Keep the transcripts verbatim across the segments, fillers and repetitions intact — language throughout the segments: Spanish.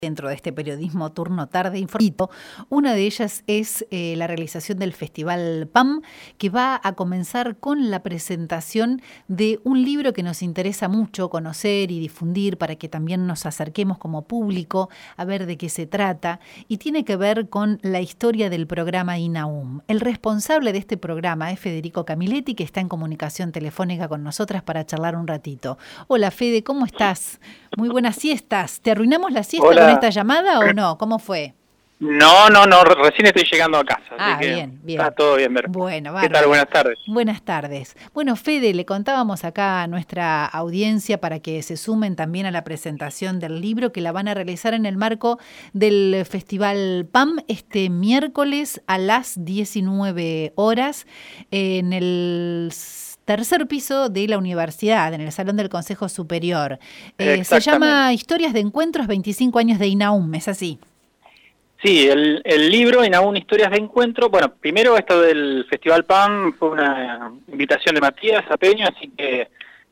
dentro de este periodismo turno tarde informativo. Una de ellas es eh, la realización del Festival P A M, que va a comenzar con la presentación de un libro que nos interesa mucho conocer y difundir para que también nos acerquemos como público a ver de qué se trata, y tiene que ver con la historia del programa INAUM. El responsable de este programa es Federico Camilletti, que está en comunicación telefónica con nosotras para charlar un ratito. Hola Fede, ¿cómo estás? Muy buenas siestas. ¿Te arruinamos la siesta Hola. con esta llamada o no? ¿Cómo fue? No, no, no, recién estoy llegando a casa. Ah, así que bien, bien. Está todo bien, Ver. Bueno, ¿Qué bárbaro. tal? Buenas tardes. Buenas tardes. Bueno, Fede, le contábamos acá a nuestra audiencia para que se sumen también a la presentación del libro que la van a realizar en el marco del Festival P A M este miércoles a las diecinueve horas en el tercer piso de la universidad, en el Salón del Consejo Superior. Eh, se llama Historias de Encuentros, veinticinco años de INAUM, ¿es así? Sí, el, el libro INAUM Historias de Encuentro. Bueno, primero esto del Festival P A M fue una invitación de Matías Apeño, así que...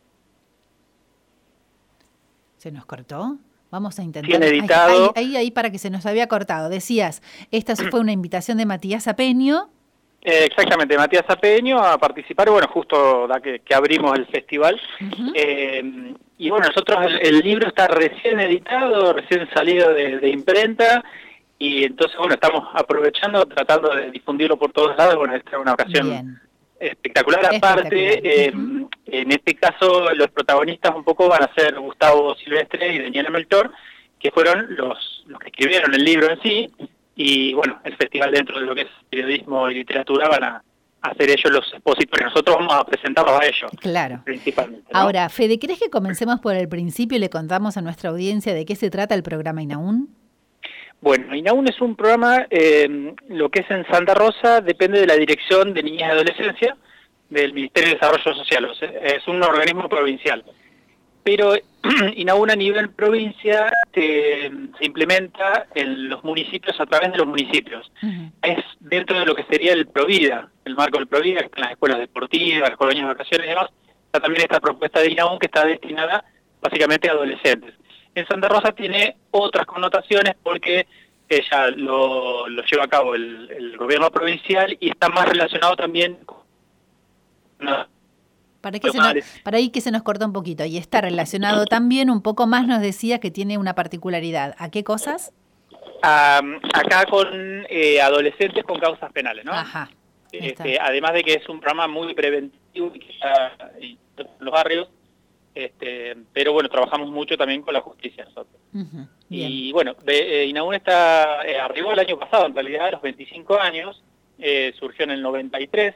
¿Se nos cortó? Vamos a intentar... Tiene editado... Ahí, ahí, ahí, para que se nos había cortado. Decías, esta fue una invitación de Matías Apeño... Eh, exactamente, Matías Apeño a participar, bueno, justo da que, que abrimos el festival. Uh-huh. eh, y bueno, nosotros, el, el libro está recién editado, recién salido de, de imprenta, y entonces, bueno, estamos aprovechando, tratando de difundirlo por todos lados. Bueno, esta es una ocasión Bien. espectacular. Aparte, espectacular. Uh-huh. eh, en este caso, los protagonistas un poco van a ser Gustavo Silvestre y Daniela Melchor, que fueron los, los que escribieron el libro en sí. Y bueno, el festival, dentro de lo que es periodismo y literatura, van a hacer ellos los expositores. Nosotros vamos a presentarlos a ellos. Claro. Principalmente, ¿no? Ahora, Fede, ¿querés que comencemos por el principio y le contamos a nuestra audiencia de qué se trata el programa INAUM? Bueno, INAUM es un programa, eh, lo que es en Santa Rosa, depende de la Dirección de Niñez y Adolescencia del Ministerio de Desarrollo Social. O sea, es un organismo provincial. Pero INAUM a nivel provincia se, se implementa en los municipios a través de los municipios. Uh-huh. Es dentro de lo que sería el Provida, el marco del Provida, que están las escuelas deportivas, las colonias de vacaciones y demás. Está también esta propuesta de INAUM que está destinada básicamente a adolescentes. En Santa Rosa tiene otras connotaciones porque ella lo, lo lleva a cabo el, el gobierno provincial y está más relacionado también con... No, Para, que se nos, para ahí que se nos corta un poquito. Y está relacionado también, un poco más nos decía que tiene una particularidad. ¿A qué cosas? Um, acá con eh, adolescentes con causas penales, ¿no? Ajá. Este, además de que es un programa muy preventivo y que está en los barrios, este, pero bueno, trabajamos mucho también con la justicia nosotros. Uh-huh. Y bueno, eh, INAUM está, eh, arribó el año pasado, en realidad, a los veinticinco años, eh, surgió en el noventa y tres.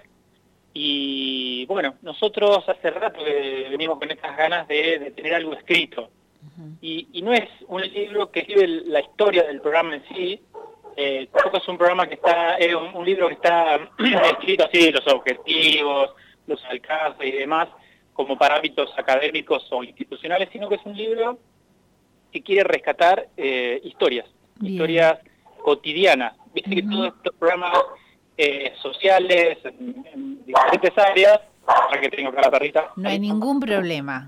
Y bueno, nosotros hace rato que venimos con estas ganas de, de tener algo escrito. Uh-huh. y, y no es un libro que escribe la historia del programa en sí, eh, tampoco es un programa que está, es un, un libro que está escrito así, los objetivos, los alcances y demás, como para ámbitos académicos o institucionales, sino que es un libro que quiere rescatar eh, historias, Bien. historias cotidianas. Viste uh-huh. que todos estos programas... Eh, sociales, en, en diferentes áreas, para que tengo acá la perrita. No hay ningún problema.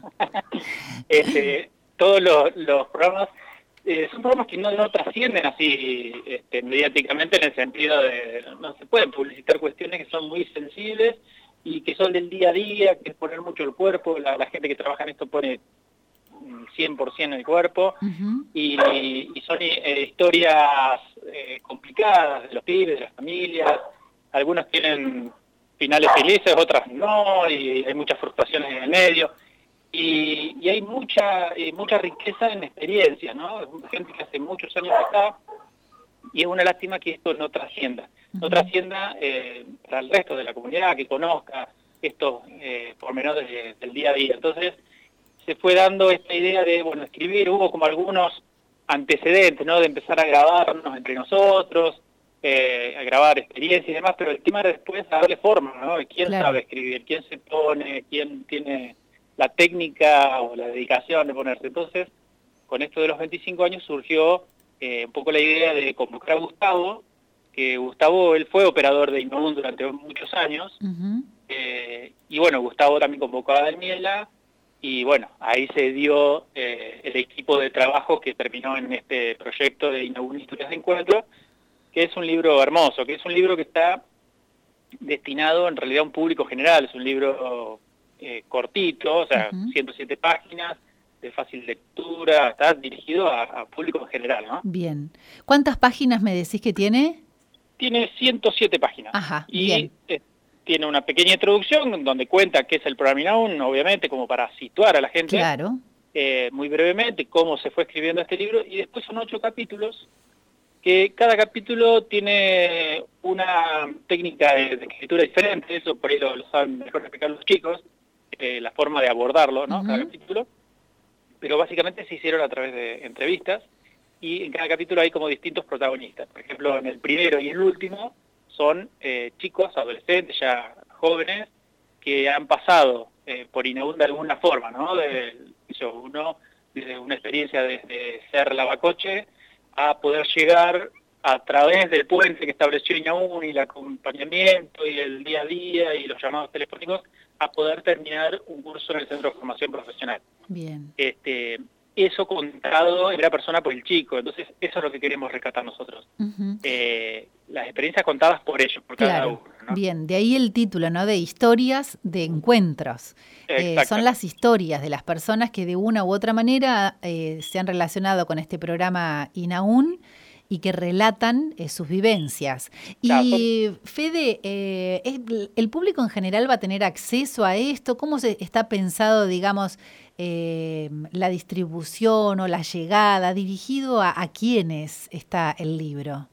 este, todos los, los programas eh, son programas que no, no trascienden así este, mediáticamente, en el sentido de no se pueden publicitar cuestiones que son muy sensibles y que son del día a día, que es poner mucho el cuerpo. La, la gente que trabaja en esto pone cien por ciento en el cuerpo. Uh-huh. y, y son eh, historias eh, complicadas de los pibes, de las familias. Algunas tienen finales felices, otras no, y hay muchas frustraciones en el medio. Y, y hay mucha eh, mucha riqueza en experiencias, ¿no? Gente que hace muchos años acá, y es una lástima que esto no trascienda. Uh-huh. No trascienda eh, para el resto de la comunidad, que conozca estos eh, pormenores de, del día a día. Entonces, se fue dando esta idea de, bueno, escribir, hubo como algunos antecedentes, ¿no? De empezar a grabarnos entre nosotros, eh, a grabar experiencias y demás, pero el tema era después darle forma, ¿no? ¿Quién claro. sabe escribir? ¿Quién se pone? ¿Quién tiene la técnica o la dedicación de ponerse? Entonces, con esto de los veinticinco años surgió eh, un poco la idea de convocar a Gustavo, que Gustavo, él fue operador de INAUM durante muchos años, uh-huh. eh, y bueno, Gustavo también convocó a Daniela, y bueno, ahí se dio eh, el equipo de trabajo que terminó en este proyecto de Inaún Historias de Encuentro, que es un libro hermoso, que es un libro que está destinado en realidad a un público general, es un libro eh, cortito, o sea, Uh-huh. ciento siete páginas, de fácil lectura, está dirigido a, a público en general, ¿no? Bien. ¿Cuántas páginas me decís que tiene? Tiene ciento siete páginas. Ajá, y bien. eh, tiene una pequeña introducción donde cuenta qué es el programa Inaún, obviamente, como para situar a la gente, Claro. eh, muy brevemente, cómo se fue escribiendo este libro, y después son ocho capítulos, que cada capítulo tiene una técnica de, de escritura diferente, eso por ahí lo, lo saben mejor explicar los chicos, eh, la forma de abordarlo, ¿no? Uh-huh. Cada capítulo, pero básicamente se hicieron a través de entrevistas, y en cada capítulo hay como distintos protagonistas. Por ejemplo, en el primero y el último son eh, chicos, adolescentes, ya jóvenes, que han pasado eh, por Inaún de alguna forma, ¿no? De, yo, uno, desde una experiencia desde ser lavacoche a poder llegar a través del puente que estableció Inaún y el acompañamiento y el día a día y los llamados telefónicos, a poder terminar un curso en el Centro de Formación Profesional. Bien. Este, eso contado en primera persona por el chico, entonces eso es lo que queremos rescatar nosotros. Uh-huh. Eh, las experiencias contadas por ellos, por claro. cada uno, ¿no? Bien, de ahí el título, ¿no? De historias de encuentros. Eh, son las historias de las personas que de una u otra manera eh, se han relacionado con este programa Inaún y que relatan eh, sus vivencias. Y claro, Fede, eh, ¿el público en general va a tener acceso a esto? ¿Cómo se está pensado, digamos, eh, la distribución o la llegada? ¿Dirigido a, a quiénes está el libro?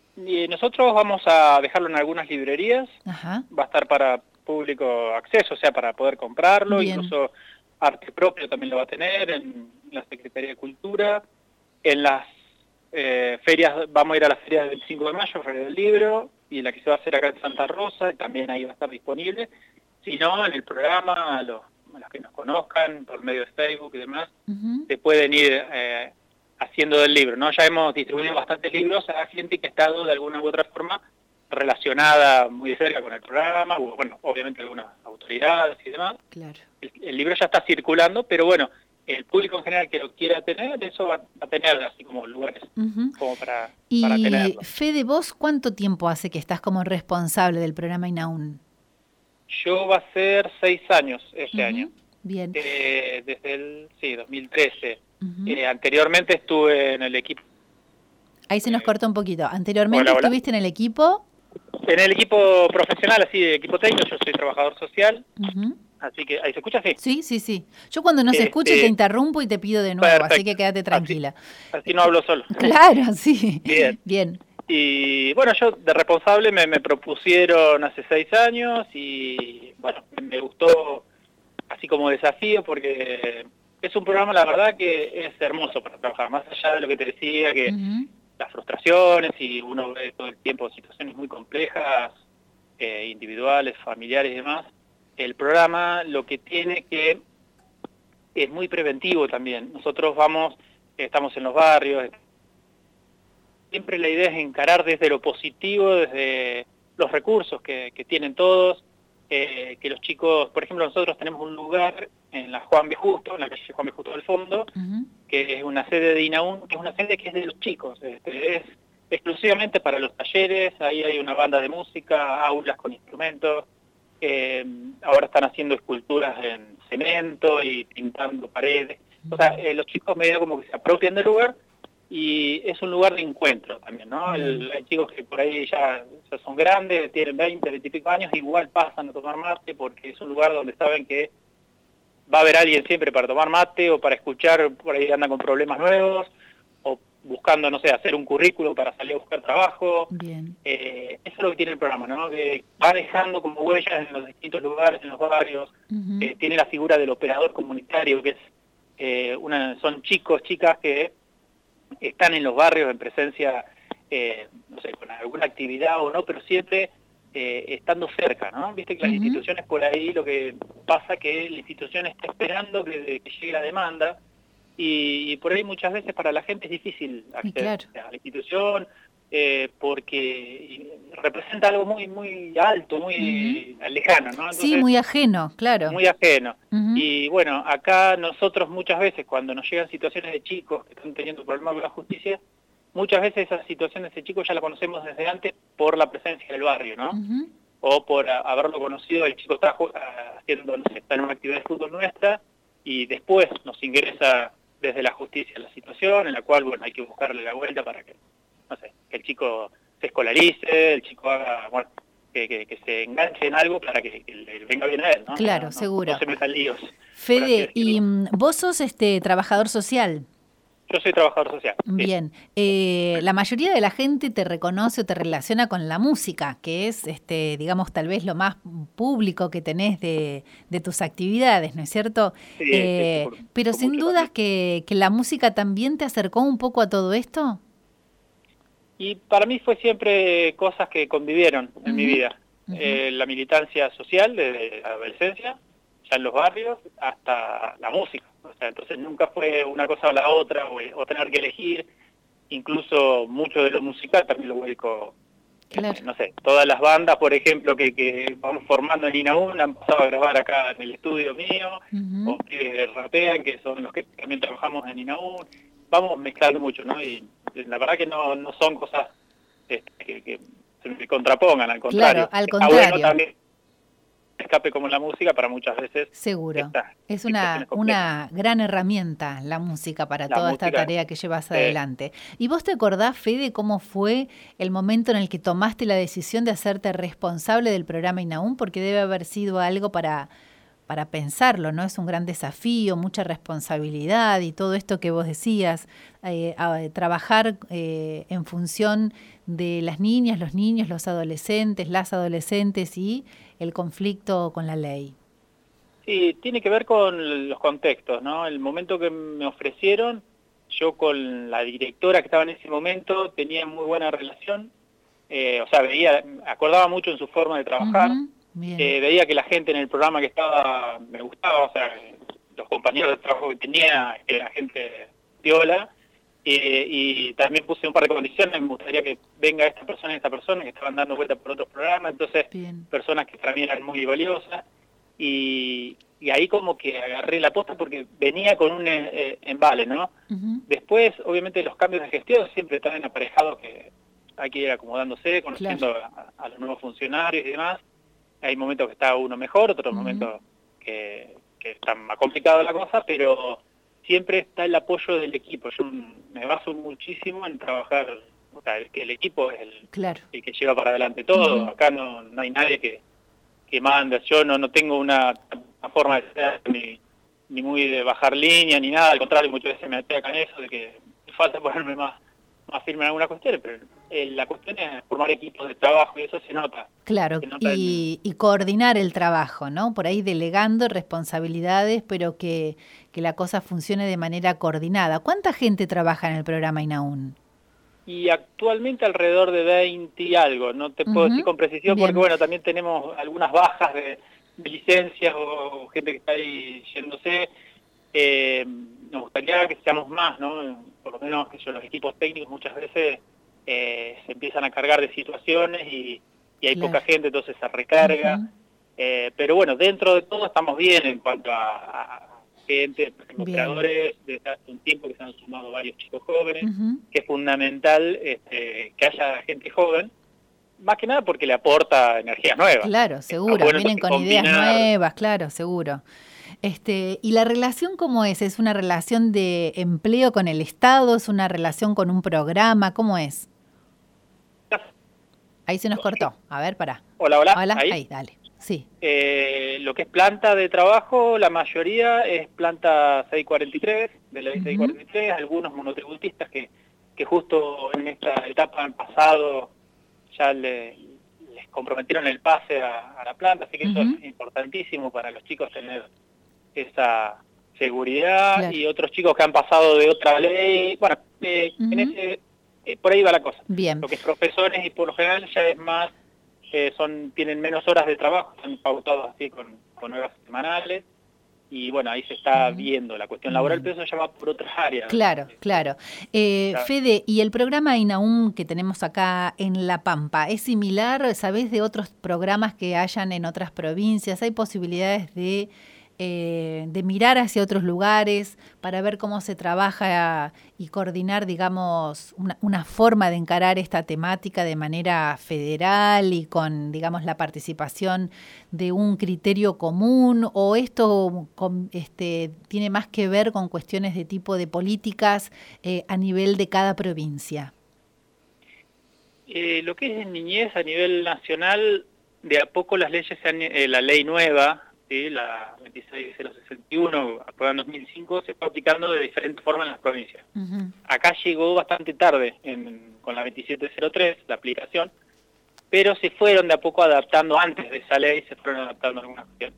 Y nosotros vamos a dejarlo en algunas librerías. Ajá. Va a estar para público acceso, o sea, para poder comprarlo. Bien. Incluso Arte Propio también lo va a tener, en la Secretaría de Cultura, en las Eh, ferias, vamos a ir a la feria del veinticinco de mayo, Feria del Libro, y la que se va a hacer acá en Santa Rosa, también ahí va a estar disponible. Si no, en el programa, a los, a los que nos conozcan, por medio de Facebook y demás, uh-huh. se pueden ir eh, haciendo del libro, ¿no? Ya hemos distribuido bastantes libros a gente que ha estado de alguna u otra forma relacionada muy de cerca con el programa, o, bueno, obviamente algunas autoridades y demás. Claro. El, el libro ya está circulando, pero bueno, el público en general que lo quiera tener, eso va a tener así como lugares uh-huh. como para, y para tenerlo. Fede, ¿vos cuánto tiempo hace que estás como responsable del programa Inaún? Yo va a ser seis años este uh-huh. año. Bien. Eh, desde el, sí, dos mil trece. Uh-huh. Eh, anteriormente estuve en el equipo. Ahí se nos eh, cortó un poquito. Anteriormente hola, hola. estuviste en el equipo. En el equipo profesional, así, de equipo técnico, yo soy trabajador social. Uh-huh. Así que, ¿ahí se escucha? Sí. Sí, sí, sí. Yo cuando no se este, escuche te interrumpo y te pido de nuevo, perfecto. Así que quédate tranquila. Así, así no hablo solo. Claro, sí. Bien. Bien. Y bueno, yo de responsable me, me propusieron hace seis años y bueno, me gustó así como desafío porque es un programa, la verdad, que es hermoso para trabajar. Más allá de lo que te decía, que uh-huh. las frustraciones y uno ve todo el tiempo situaciones muy complejas, eh, individuales, familiares y demás. El programa lo que tiene que es muy preventivo también. Nosotros vamos, estamos en los barrios, siempre la idea es encarar desde lo positivo, desde los recursos que, que tienen todos, eh, que los chicos, por ejemplo, nosotros tenemos un lugar en la Juan B. Justo, en la calle Juan B. Justo del Fondo, uh-huh. que es una sede de Inaún, que es una sede que es de los chicos, este, es exclusivamente para los talleres, ahí hay una banda de música, aulas con instrumentos. Eh, ahora están haciendo esculturas en cemento y pintando paredes. O sea, eh, los chicos medio como que se apropian del lugar y es un lugar de encuentro también, ¿no? El, hay chicos que por ahí ya, ya son grandes, tienen veinte, veinte y pico años, igual pasan a tomar mate porque es un lugar donde saben que va a haber alguien siempre para tomar mate o para escuchar, por ahí andan con problemas nuevos, o buscando, no sé, hacer un currículo para salir a buscar trabajo. Bien. Eh, eso es lo que tiene el programa, ¿no? Que va dejando como huellas en los distintos lugares, en los barrios. Uh-huh. Eh, tiene la figura del operador comunitario, que es eh, una, son chicos, chicas que están en los barrios en presencia, eh, no sé, con alguna actividad o no, pero siempre eh, estando cerca, ¿no? Viste que las uh-huh. instituciones por ahí lo que pasa que la institución está esperando que, que llegue la demanda. Y por ahí muchas veces para la gente es difícil acceder claro. a la institución eh, porque representa algo muy muy alto, muy uh-huh. lejano, ¿no? Entonces, sí, muy ajeno, claro. Muy ajeno. Uh-huh. Y bueno, acá nosotros muchas veces cuando nos llegan situaciones de chicos que están teniendo problemas con la justicia, muchas veces esas situaciones de chicos ya la conocemos desde antes por la presencia del barrio, ¿no? Uh-huh. O por a, haberlo conocido, el chico está haciendo, no sé, está en una actividad de fútbol nuestra y después nos ingresa desde la justicia la situación en la cual, bueno, hay que buscarle la vuelta para que, no sé, que el chico se escolarice, el chico haga, bueno, que, que, que se enganche en algo para que, que le venga bien a él, ¿no? Claro, no, seguro. No se metan líos. Fede, y vos sos este trabajador social. Yo soy trabajador social. Bien. Sí. Eh, la mayoría de la gente te reconoce o te relaciona con la música, que es, este, digamos, tal vez lo más público que tenés de, de tus actividades, ¿no es cierto? Sí, eh, sí, por, pero por sin dudas que, que la música también te acercó un poco a todo esto. Y para mí fue siempre cosas que convivieron en uh-huh. mi vida. Uh-huh. Eh, la militancia social desde la adolescencia, ya en los barrios, hasta la música. O sea, entonces nunca fue una cosa o la otra, o, o tener que elegir. Incluso mucho de lo musical también lo vuelco, claro. eh, no sé, todas las bandas, por ejemplo, que, que vamos formando en INAUN, han pasado a grabar acá en el estudio mío, uh-huh. o que rapean, que son los que también trabajamos en INAUN. Vamos mezclando mucho, ¿no? Y la verdad que no, no son cosas este, que, que se contrapongan, al contrario. Claro, al contrario. Está bueno también escape como la música para muchas veces. Seguro. Es una, una gran herramienta la música para la toda música, esta tarea que llevas sí. adelante. ¿Y vos te acordás, Fede, cómo fue el momento en el que tomaste la decisión de hacerte responsable del programa INAUN? Porque debe haber sido algo para... para pensarlo, ¿no? Es un gran desafío, mucha responsabilidad y todo esto que vos decías, eh, a, trabajar eh, en función de las niñas, los niños, los adolescentes, las adolescentes y el conflicto con la ley. Sí, tiene que ver con los contextos, ¿no? El momento que me ofrecieron, yo con la directora que estaba en ese momento tenía muy buena relación, eh, o sea, veía, acordaba mucho en su forma de trabajar. Uh-huh. Eh, veía que la gente en el programa que estaba me gustaba, o sea, los compañeros de trabajo que tenía, era gente piola, eh, y también puse un par de condiciones, me gustaría que venga esta persona y esta persona, que estaban dando vuelta por otros programas, entonces, bien. Personas que para mí eran muy valiosas, y, y ahí como que agarré la posta porque venía con un eh, embale, ¿no? Uh-huh. Después, obviamente, los cambios de gestión siempre están aparejados, que hay que ir acomodándose, conociendo claro. a, a los nuevos funcionarios y demás. Hay momentos que está uno mejor, otros uh-huh. momentos que, que está más complicada la cosa, pero siempre está el apoyo del equipo. Yo me baso muchísimo en trabajar, o sea, que el equipo es el, claro. el que lleva para adelante todo. Uh-huh. Acá no, no hay nadie que, que manda. Yo no, no tengo una, una forma de ser ni, ni muy de bajar línea ni nada. Al contrario, muchas veces me atacan eso de que me falta ponerme más, más firme en algunas cuestiones, pero eh, la cuestión es formar equipos de trabajo y eso se nota. Claro, se nota y, en... y coordinar el trabajo, ¿no? Por ahí delegando responsabilidades, pero que, que la cosa funcione de manera coordinada. ¿Cuánta gente trabaja en el programa INAUN? Y actualmente alrededor de veinte y algo, no te puedo uh-huh. decir con precisión. Bien. Porque bueno, también tenemos algunas bajas de, de licencias o gente que está ahí yéndose. Eh, nos gustaría que seamos más, ¿no? Por lo menos que yo, los equipos técnicos muchas veces eh, se empiezan a cargar de situaciones y, y hay claro. poca gente, entonces se recarga. Uh-huh. eh, pero bueno, dentro de todo estamos bien en cuanto a, a gente, los creadores, desde hace un tiempo que se han sumado varios chicos jóvenes, uh-huh. que es fundamental este, que haya gente joven, más que nada porque le aporta energías nuevas. Claro, seguro, bueno, vienen con combinar... ideas nuevas, claro, seguro. Este, ¿y la relación cómo es? ¿Es una relación de empleo con el Estado? ¿Es una relación con un programa? ¿Cómo es? Ahí se nos cortó. A ver, pará. Hola, hola. Hola, ahí, ahí dale. Sí. Eh, lo que es planta de trabajo, la mayoría es planta seiscientos cuarenta y tres, de la ley uh-huh. seiscientos cuarenta y tres, algunos monotributistas que, que justo en esta etapa han pasado, ya le, les comprometieron el pase a, a la planta, así que uh-huh. eso es importantísimo para los chicos tener esa seguridad, claro. y otros chicos que han pasado de otra ley, bueno, eh, uh-huh. en ese, eh, por ahí va la cosa. Bien. Lo que es profesores y por lo general ya es más, eh, son tienen menos horas de trabajo, están pautados así con, con horas semanales, y bueno, ahí se está uh-huh. viendo la cuestión laboral, pero eso ya va por otras áreas. Claro, claro. Eh, claro. Fede, ¿y el programa INAUM que tenemos acá en La Pampa es similar? ¿Sabés de otros programas que hayan en otras provincias? ¿Hay posibilidades de, eh, de mirar hacia otros lugares para ver cómo se trabaja y coordinar, digamos, una, una forma de encarar esta temática de manera federal y con, digamos, la participación de un criterio común? ¿O esto con, este, tiene más que ver con cuestiones de tipo de políticas eh, a nivel de cada provincia? Eh, lo que es en niñez a nivel nacional, de a poco las leyes, se han, eh, la ley nueva, ¿sí? La veintiséis mil sesenta y uno, aprobada en dos mil cinco, se está aplicando de diferentes formas en las provincias. Uh-huh. Acá llegó bastante tarde en, con la veintisiete cero tres, la aplicación, pero se fueron de a poco adaptando antes de esa ley, se fueron adaptando algunas cuestiones.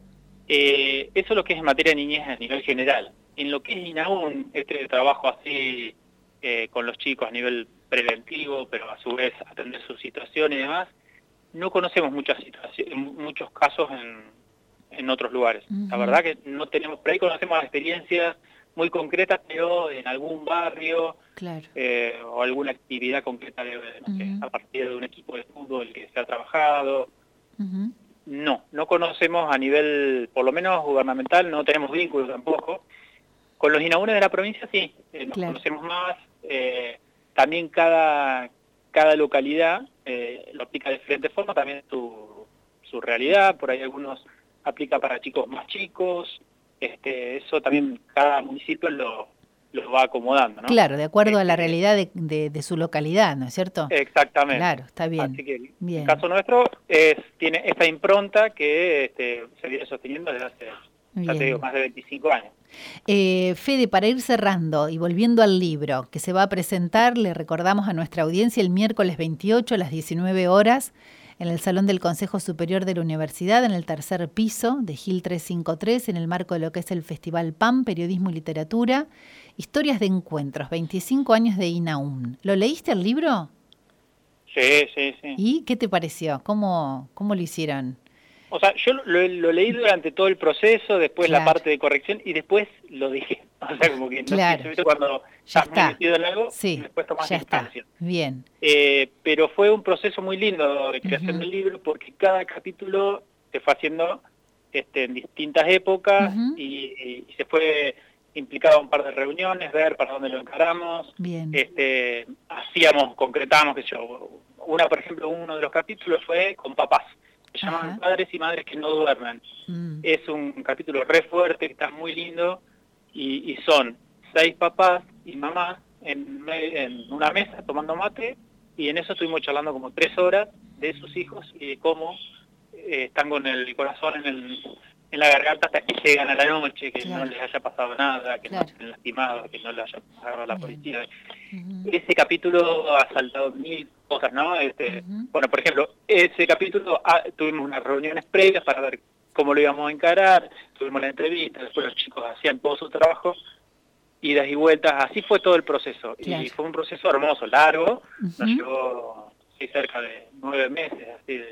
Eh, eso es lo que es en materia de niñez a nivel general. En lo que es INAUM, este trabajo así eh, con los chicos a nivel preventivo, pero a su vez atender su situación y demás, no conocemos muchas situaciones, muchos casos en, en otros lugares. Uh-huh. La verdad que no tenemos, por ahí conocemos experiencias muy concretas, pero en algún barrio, claro. eh, o alguna actividad concreta de, no sé, uh-huh. a partir de un equipo de fútbol que se ha trabajado. Uh-huh. No, no conocemos a nivel, por lo menos gubernamental, no tenemos vínculos tampoco. Con los INAUM de la provincia sí, eh, nos claro. conocemos más. Eh, también cada, cada localidad eh, lo aplica de diferente forma, también su, su realidad. Por ahí algunos aplica para chicos más chicos. Este, eso también cada municipio lo, lo va acomodando, ¿no? Claro, de acuerdo este, a la realidad de, de, de su localidad, ¿no es cierto? Exactamente. Claro, está bien. Así que bien. el caso nuestro es, tiene esta impronta que este, se viene sosteniendo desde hace, bien. ya te digo, más de veinticinco años. Eh, Fede, para ir cerrando y volviendo al libro que se va a presentar, le recordamos a nuestra audiencia el miércoles veintiocho a las diecinueve horas en el Salón del Consejo Superior de la Universidad, en el tercer piso de Gil trescientos cincuenta y tres, en el marco de lo que es el Festival PAM, Periodismo y Literatura, Historias de Encuentros, veinticinco años de INAUM. ¿Lo leíste el libro? Sí, sí, sí. ¿Y qué te pareció? ¿Cómo, cómo lo hicieron? O sea, yo lo, lo leí durante todo el proceso, después claro. la parte de corrección, y después lo dije. O sea, como que no claro. sé, cuando ya estás está. muy metido en algo, sí. y después tomás ya distancia. Está. Bien. Eh, pero fue un proceso muy lindo de creación uh-huh. del libro, porque cada capítulo se fue haciendo este, en distintas épocas, uh-huh. y, y se fue implicado un par de reuniones, ver para dónde lo encaramos. Bien. Este, hacíamos, concretamos, que yo, una, por ejemplo, uno de los capítulos fue con papás. Se llaman Ajá. Padres y Madres que no duermen. Mm. Es un capítulo re fuerte, que está muy lindo, y, y son seis papás y mamás en, en una mesa tomando mate, y en eso estuvimos charlando como tres horas de sus hijos y de cómo eh, están con el corazón en, el, en la garganta hasta que llegan a la noche, que claro. no les haya pasado nada, que claro. no estén lastimados, que no les haya pasado a la policía. Uh-huh. Ese capítulo ha saltado mil cosas, ¿no? Este, uh-huh. Bueno, por ejemplo, ese capítulo ah, tuvimos unas reuniones previas para ver cómo lo íbamos a encarar, tuvimos la entrevista, después los chicos hacían todo su trabajo, idas y vueltas, así fue todo el proceso. Claro. Y fue un proceso hermoso, largo, uh-huh. nos llevó sí, cerca de nueve meses así de,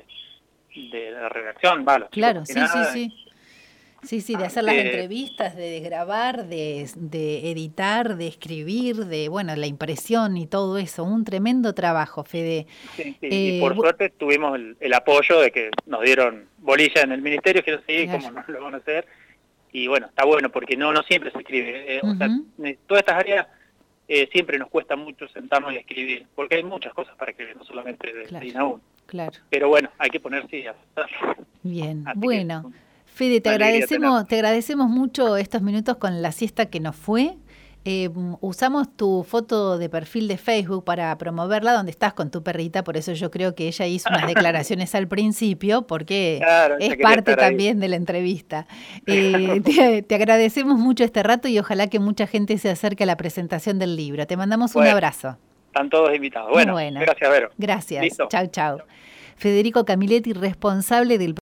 de la redacción, ¿vale? Claro, sí, nada, sí, sí. Sí, sí, de hacer las eh, entrevistas, de grabar, de, de editar, de escribir, de, bueno, la impresión y todo eso. Un tremendo trabajo, Fede. Sí, sí, eh, y por suerte tuvimos el, el apoyo de que nos dieron bolilla en el ministerio, que no sé claro. cómo no lo van a hacer. Y bueno, está bueno porque no no siempre se escribe. Eh, uh-huh. O sea, todas estas áreas eh, siempre nos cuesta mucho sentarnos y escribir, porque hay muchas cosas para escribir, no solamente de, claro. de INAUM. Claro. Pero bueno, hay que ponerse y hacer. Bien, Así bueno. Que, Fede, te agradecemos, te agradecemos mucho estos minutos con la siesta que nos fue. Eh, usamos tu foto de perfil de Facebook para promoverla, donde estás con tu perrita, por eso yo creo que ella hizo unas declaraciones al principio, porque claro, es parte también de la entrevista. Eh, te, te agradecemos mucho este rato y ojalá que mucha gente se acerque a la presentación del libro. Te mandamos bueno, un abrazo. Están todos invitados. Bueno, bueno. gracias, Vero. Gracias. Chau, chau. Federico Camilletti, responsable del